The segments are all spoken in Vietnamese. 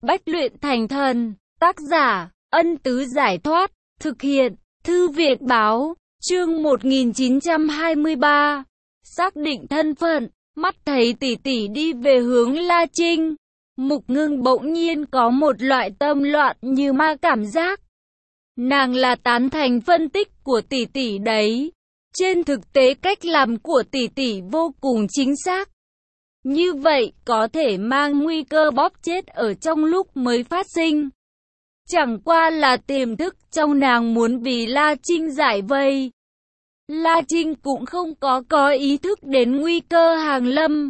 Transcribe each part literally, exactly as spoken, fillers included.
Bách luyện thành thần. Tác giả, Ân Tứ Giải Thoát. Thực hiện, Thư viện Báo. Chương một nghìn chín trăm hai mươi ba. Xác định thân phận. Mắt thấy tỷ tỷ đi về hướng La Trinh, Mục Ngưng bỗng nhiên có một loại tâm loạn như ma cảm giác. Nàng là tán thành phân tích của tỷ tỷ đấy. Trên thực tế cách làm của tỷ tỷ vô cùng chính xác. Như vậy có thể mang nguy cơ bóp chết ở trong lúc mới phát sinh. Chẳng qua là tiềm thức trong nàng muốn vì La Trinh giải vây. La Trinh cũng không có có ý thức đến nguy cơ hàng lâm.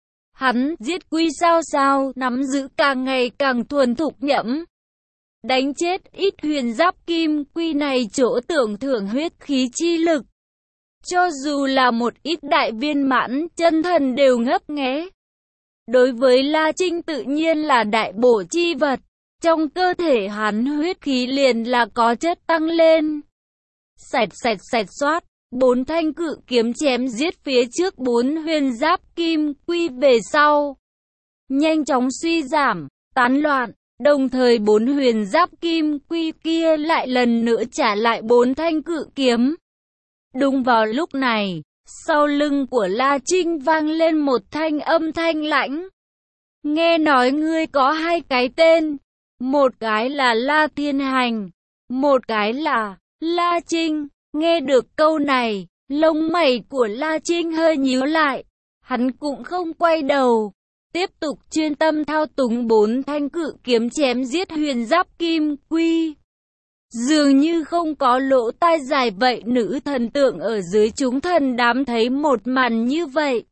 Hắn giết quy sao sao, nắm giữ càng ngày càng thuần thục nhẫm. Đánh chết ít huyền giáp kim quy này chỗ tưởng thưởng huyết khí chi lực. Cho dù là một ít đại viên mãn chân thần đều ngấp nghé. Đối với La Trinh tự nhiên là đại bổ chi vật. Trong cơ thể hắn huyết khí liền là có chất tăng lên. Sạch sạch sạch xoát. Bốn thanh cự kiếm chém giết phía trước bốn huyền giáp kim quy về sau. Nhanh chóng suy giảm, tán loạn. Đồng thời bốn huyền giáp kim quy kia lại lần nữa trả lại bốn thanh cự kiếm. Đúng vào lúc này, sau lưng của La Trinh vang lên một thanh âm thanh lãnh. Nghe nói ngươi có hai cái tên. Một cái là La Thiên Hành, một cái là La Trinh. Nghe được câu này, lông mày của La Trinh hơi nhíu lại. Hắn cũng không quay đầu, tiếp tục chuyên tâm thao túng bốn thanh cự kiếm chém giết huyền giáp kim quy. Dường như không có lỗ tai dài vậy. Nữ thần tượng ở dưới chúng thần đám thấy một màn như vậy.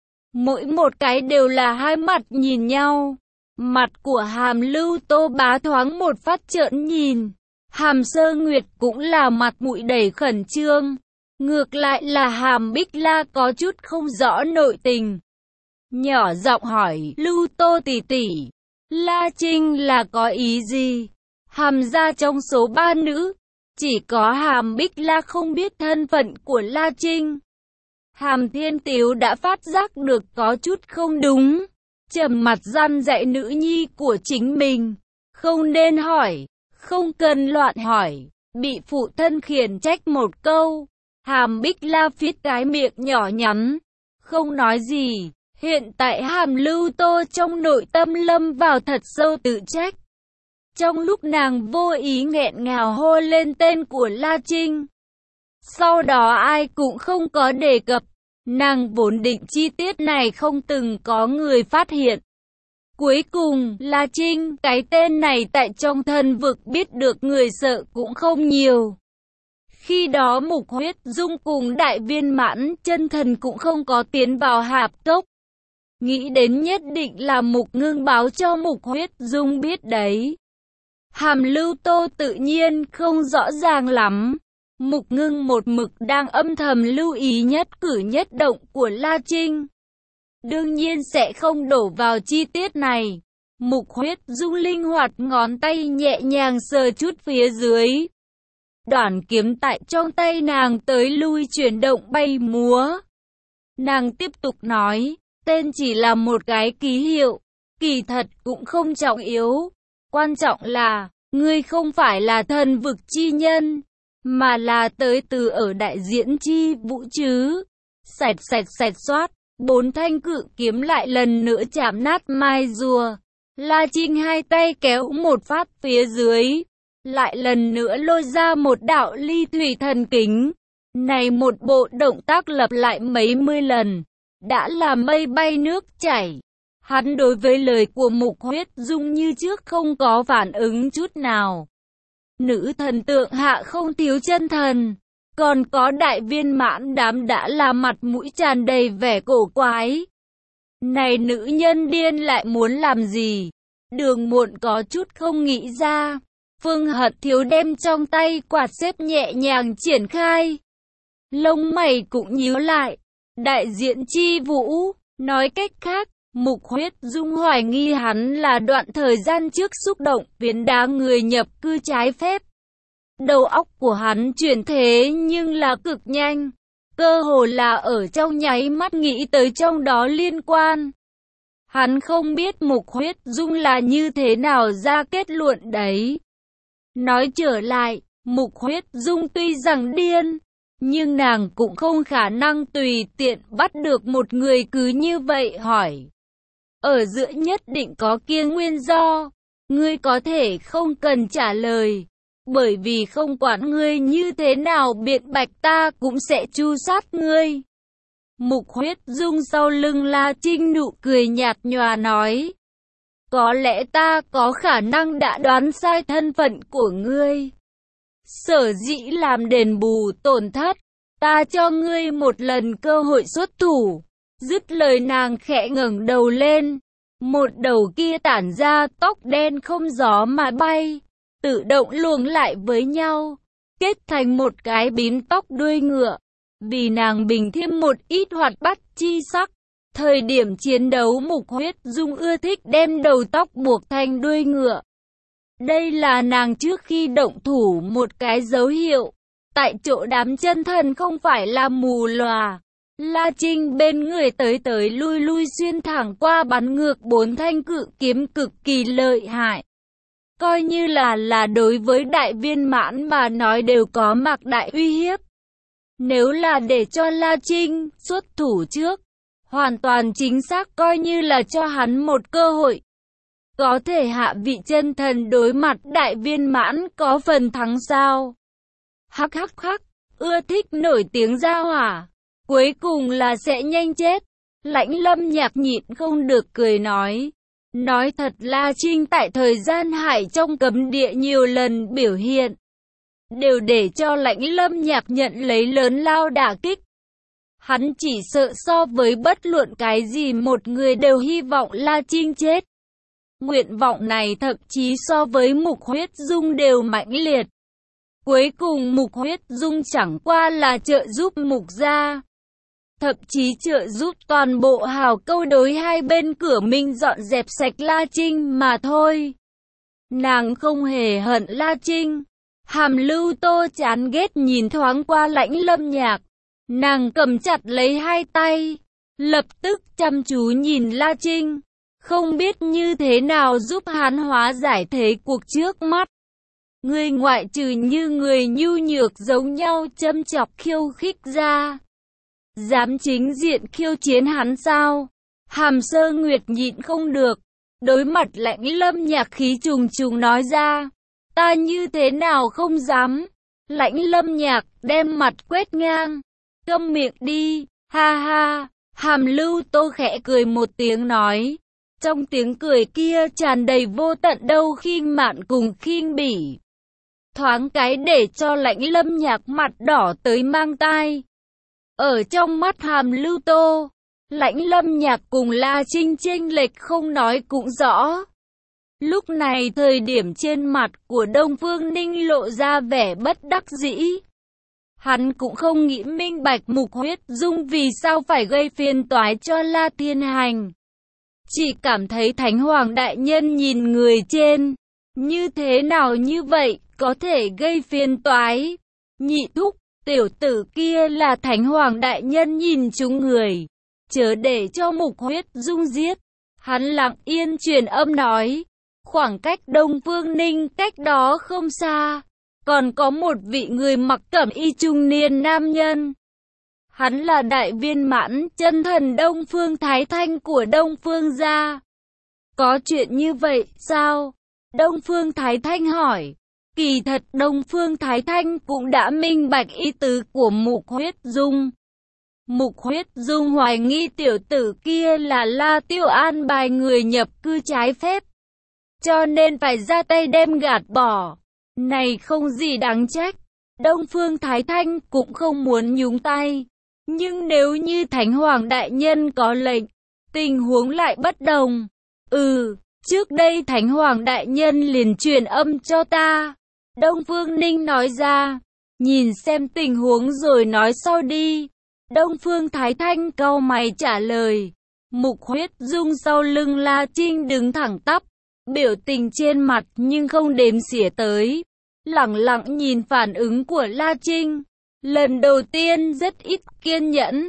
Mỗi một cái đều là hai mặt nhìn nhau. Mặt của Hàm Lưu Tô Bá thoáng một phát trợn nhìn. Hàm Sơ Nguyệt cũng là mặt mũi đầy khẩn trương. Ngược lại là Hàm Bích La có chút không rõ nội tình. Nhỏ giọng hỏi Lưu Tô tỷ tỷ, La Trinh là có ý gì? Hàm gia trong số ba nữ, chỉ có Hàm Bích La không biết thân phận của La Trinh. Hàm Thiên Tiếu đã phát giác được có chút không đúng. Trầm mặt răn dạy nữ nhi của chính mình. Không nên hỏi. Không cần loạn hỏi, bị phụ thân khiển trách một câu. Hàm Bích La phiết cái miệng nhỏ nhắn, không nói gì. Hiện tại Hàm Lưu Tô trong nội tâm lâm vào thật sâu tự trách. Trong lúc nàng vô ý nghẹn ngào hô lên tên của La Trinh, sau đó ai cũng không có đề cập. Nàng vốn định chi tiết này không từng có người phát hiện. Cuối cùng, La Trinh, cái tên này tại trong thần vực biết được người sợ cũng không nhiều. Khi đó Mục Huyết Dung cùng đại viên mãn chân thần cũng không có tiến vào hạp cốc. Nghĩ đến nhất định là Mục Ngưng báo cho Mục Huyết Dung biết đấy. Hàm Lưu Tô tự nhiên không rõ ràng lắm. Mục Ngưng một mực đang âm thầm lưu ý nhất cử nhất động của La Trinh. Đương nhiên sẽ không đổ vào chi tiết này. Mục Huyết Dung linh hoạt ngón tay nhẹ nhàng sờ chút phía dưới. Đoạn kiếm tại trong tay nàng tới lui chuyển động bay múa. Nàng tiếp tục nói, tên chỉ là một cái ký hiệu, kỳ thật cũng không trọng yếu. Quan trọng là, ngươi không phải là thần vực chi nhân, mà là tới từ ở đại diễn chi vũ chứ. Sạch sạch sạch xoát. Bốn thanh cự kiếm lại lần nữa chạm nát mai rùa. La Trinh hai tay kéo một phát phía dưới, lại lần nữa lôi ra một đạo ly thủy thần kính. Này một bộ động tác lặp lại mấy mươi lần, đã là mây bay nước chảy. Hắn đối với lời của Mục Huyết Dung như trước không có phản ứng chút nào. Nữ thần tượng hạ không thiếu chân thần. Còn có đại viên mãn đám đã là mặt mũi tràn đầy vẻ cổ quái. Này nữ nhân điên lại muốn làm gì? Đường Muộn có chút không nghĩ ra. Phương Hận Thiếu đem trong tay quạt xếp nhẹ nhàng triển khai. Lông mày cũng nhíu lại. Đại diện chi vũ, nói cách khác, Mục Huyết Dung hoài nghi hắn là đoạn thời gian trước xúc động phiến đá người nhập cư trái phép. Đầu óc của hắn chuyển thế nhưng là cực nhanh, cơ hồ là ở trong nháy mắt nghĩ tới trong đó liên quan. Hắn không biết Mục Huyết Dung là như thế nào ra kết luận đấy. Nói trở lại, Mục Huyết Dung tuy rằng điên, nhưng nàng cũng không khả năng tùy tiện bắt được một người cứ như vậy hỏi. Ở giữa nhất định có kia nguyên do, ngươi có thể không cần trả lời, bởi vì không quản ngươi như thế nào biện bạch ta cũng sẽ tru sát ngươi. Mục Huyết Dung sau lưng La Trinh nụ cười nhạt nhòa nói. Có lẽ ta có khả năng đã đoán sai thân phận của ngươi. Sở dĩ làm đền bù tổn thất, ta cho ngươi một lần cơ hội xuất thủ. Dứt lời nàng khẽ ngẩng đầu lên. Một đầu kia tản ra tóc đen không gió mà bay, tự động luồng lại với nhau, kết thành một cái bím tóc đuôi ngựa. Vì nàng bình thêm một ít hoạt bát chi sắc, thời điểm chiến đấu Mục Huyết Dung ưa thích đem đầu tóc buộc thành đuôi ngựa. Đây là nàng trước khi động thủ một cái dấu hiệu. Tại chỗ đám chân thần không phải là mù lòa. La Trinh bên người tới tới lui lui xuyên thẳng qua bắn ngược bốn thanh cự kiếm cực kỳ lợi hại. Coi như là là đối với đại viên mãn mà nói đều có mạc đại uy hiếp. Nếu là để cho La Trinh xuất thủ trước, hoàn toàn chính xác coi như là cho hắn một cơ hội. Có thể hạ vị chân thần đối mặt đại viên mãn có phần thắng sao? Hắc hắc hắc, ưa thích nổi tiếng ra hỏa. Cuối cùng là sẽ nhanh chết. Lãnh Lâm Nhạc nhịn không được cười nói. Nói thật La Trinh tại thời gian hải trong cấm địa nhiều lần biểu hiện, đều để cho Lãnh Lâm Nhạc nhận lấy lớn lao đả kích. Hắn chỉ sợ so với bất luận cái gì một người đều hy vọng La Trinh chết. Nguyện vọng này thậm chí so với Mục Huyết Dung đều mãnh liệt. Cuối cùng Mục Huyết Dung chẳng qua là trợ giúp Mục gia, thậm chí trợ giúp toàn bộ hào câu đối hai bên cửa Minh dọn dẹp sạch La Trinh mà thôi. Nàng không hề hận La Trinh. Hàm Lưu Tô chán ghét nhìn thoáng qua Lãnh Lâm Nhạc. Nàng cầm chặt lấy hai tay, lập tức chăm chú nhìn La Trinh, không biết như thế nào giúp hắn hóa giải thế cuộc trước mắt. Người ngoại trừ như người nhu nhược giống nhau châm chọc khiêu khích ra, dám chính diện khiêu chiến hắn sao? Hàm Sơ Nguyệt nhịn không được, đối mặt Lãnh Lâm Nhạc khí trùng trùng nói ra. Ta như thế nào không dám? Lãnh Lâm Nhạc đem mặt quét ngang. Câm miệng đi, ha ha. Hàm Lưu Tô khẽ cười một tiếng nói. Trong tiếng cười kia tràn đầy vô tận đâu khinh mạn cùng khinh bỉ. Thoáng cái để cho Lãnh Lâm Nhạc mặt đỏ tới mang tai. Ở trong mắt Hàm Lưu Tô, Lãnh Lâm Nhạc cùng La Trinh chênh lệch không nói cũng rõ. Lúc này thời điểm trên mặt của Đông Phương Ninh lộ ra vẻ bất đắc dĩ. Hắn cũng không nghĩ minh bạch Mục Huyết Dung vì sao phải gây phiền toái cho La Thiên Hành. Chỉ cảm thấy Thánh Hoàng Đại Nhân nhìn người trên, như thế nào như vậy, có thể gây phiền toái. Nhị thúc, tiểu tử kia là Thánh Hoàng Đại Nhân nhìn chúng người, chớ để cho Mục Huyết Dung giết. Hắn lặng yên truyền âm nói. Khoảng cách Đông Phương Ninh cách đó không xa, còn có một vị người mặc cẩm y trung niên nam nhân. Hắn là đại viên mãn chân thần Đông Phương Thái Thanh của Đông Phương gia. Có chuyện như vậy sao? Đông Phương Thái Thanh hỏi. Kỳ thật Đông Phương Thái Thanh cũng đã minh bạch ý tứ của Mục Huyết Dung. Mục Huyết Dung hoài nghi tiểu tử kia là La Tiêu an bài người nhập cư trái phép, cho nên phải ra tay đem gạt bỏ. Này không gì đáng trách. Đông Phương Thái Thanh cũng không muốn nhúng tay. Nhưng nếu như Thánh Hoàng Đại Nhân có lệnh, tình huống lại bất đồng. Ừ, trước đây Thánh Hoàng Đại Nhân liền truyền âm cho ta. Đông Phương Ninh nói ra. Nhìn xem tình huống rồi nói sau đi. Đông Phương Thái Thanh cau mày trả lời. Mục Huyết Dung sau lưng La Trinh đứng thẳng tắp, biểu tình trên mặt nhưng không đếm xỉa tới, lẳng lặng nhìn phản ứng của La Trinh. Lần đầu tiên rất ít kiên nhẫn,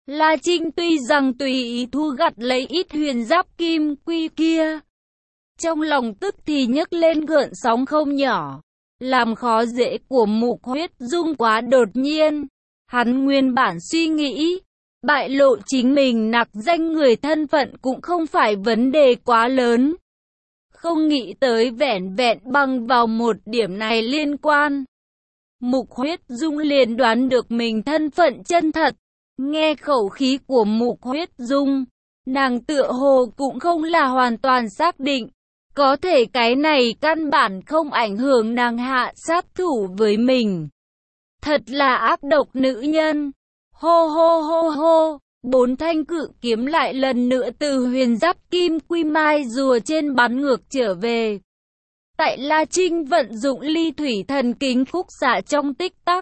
La Trinh tuy rằng tùy ý thu gặt lấy ít huyền giáp kim quy kia, trong lòng tức thì nhấc lên gợn sóng không nhỏ, làm khó dễ của Mục Huyết Dung quá đột nhiên. Hắn nguyên bản suy nghĩ, bại lộ chính mình nặc danh người thân phận cũng không phải vấn đề quá lớn. Không nghĩ tới vẻn vẹn bằng vào một điểm này liên quan, Mục Huyết Dung liền đoán được mình thân phận chân thật. Nghe khẩu khí của Mục Huyết Dung, nàng tựa hồ cũng không là hoàn toàn xác định. Có thể cái này căn bản không ảnh hưởng nàng hạ sát thủ với mình. Thật là ác độc nữ nhân. Hô hô hô hô, bốn thanh cự kiếm lại lần nữa từ huyền giáp kim quy mai rùa trên bắn ngược trở về. Tại La Trinh vận dụng ly thủy thần kính khúc xạ trong tích tắc,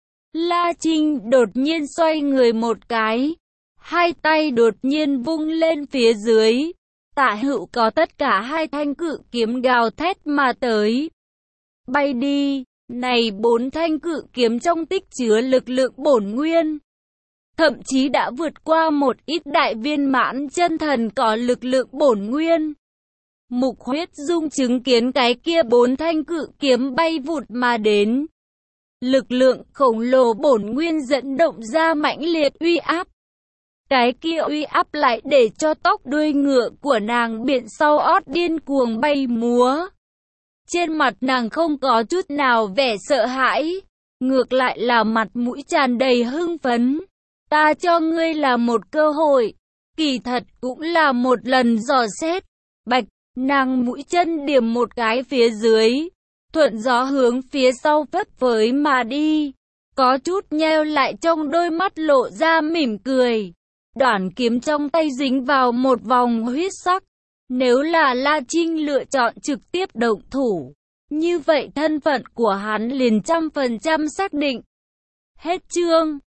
La Trinh đột nhiên xoay người một cái, hai tay đột nhiên vung lên phía dưới. Tả hữu có tất cả hai thanh cự kiếm gào thét mà tới. Bay đi, này bốn thanh cự kiếm trong tích chứa lực lượng bổn nguyên. Thậm chí đã vượt qua một ít đại viên mãn chân thần có lực lượng bổn nguyên. Mục Huyết Dung chứng kiến cái kia bốn thanh cự kiếm bay vụt mà đến. Lực lượng khổng lồ bổn nguyên dẫn động ra mãnh liệt uy áp. Cái kia uy áp lại để cho tóc đuôi ngựa của nàng biển sau ót điên cuồng bay múa. Trên mặt nàng không có chút nào vẻ sợ hãi, ngược lại là mặt mũi tràn đầy hưng phấn. Ta cho ngươi là một cơ hội, kỳ thật cũng là một lần dò xét. Bạch, nàng mũi chân điểm một cái phía dưới, thuận gió hướng phía sau phất phới mà đi. Có chút nheo lại trong đôi mắt lộ ra mỉm cười. Đoản kiếm trong tay dính vào một vòng huyết sắc. Nếu là La Trinh lựa chọn trực tiếp động thủ, như vậy thân phận của hắn liền trăm phần trăm xác định. Hết chương.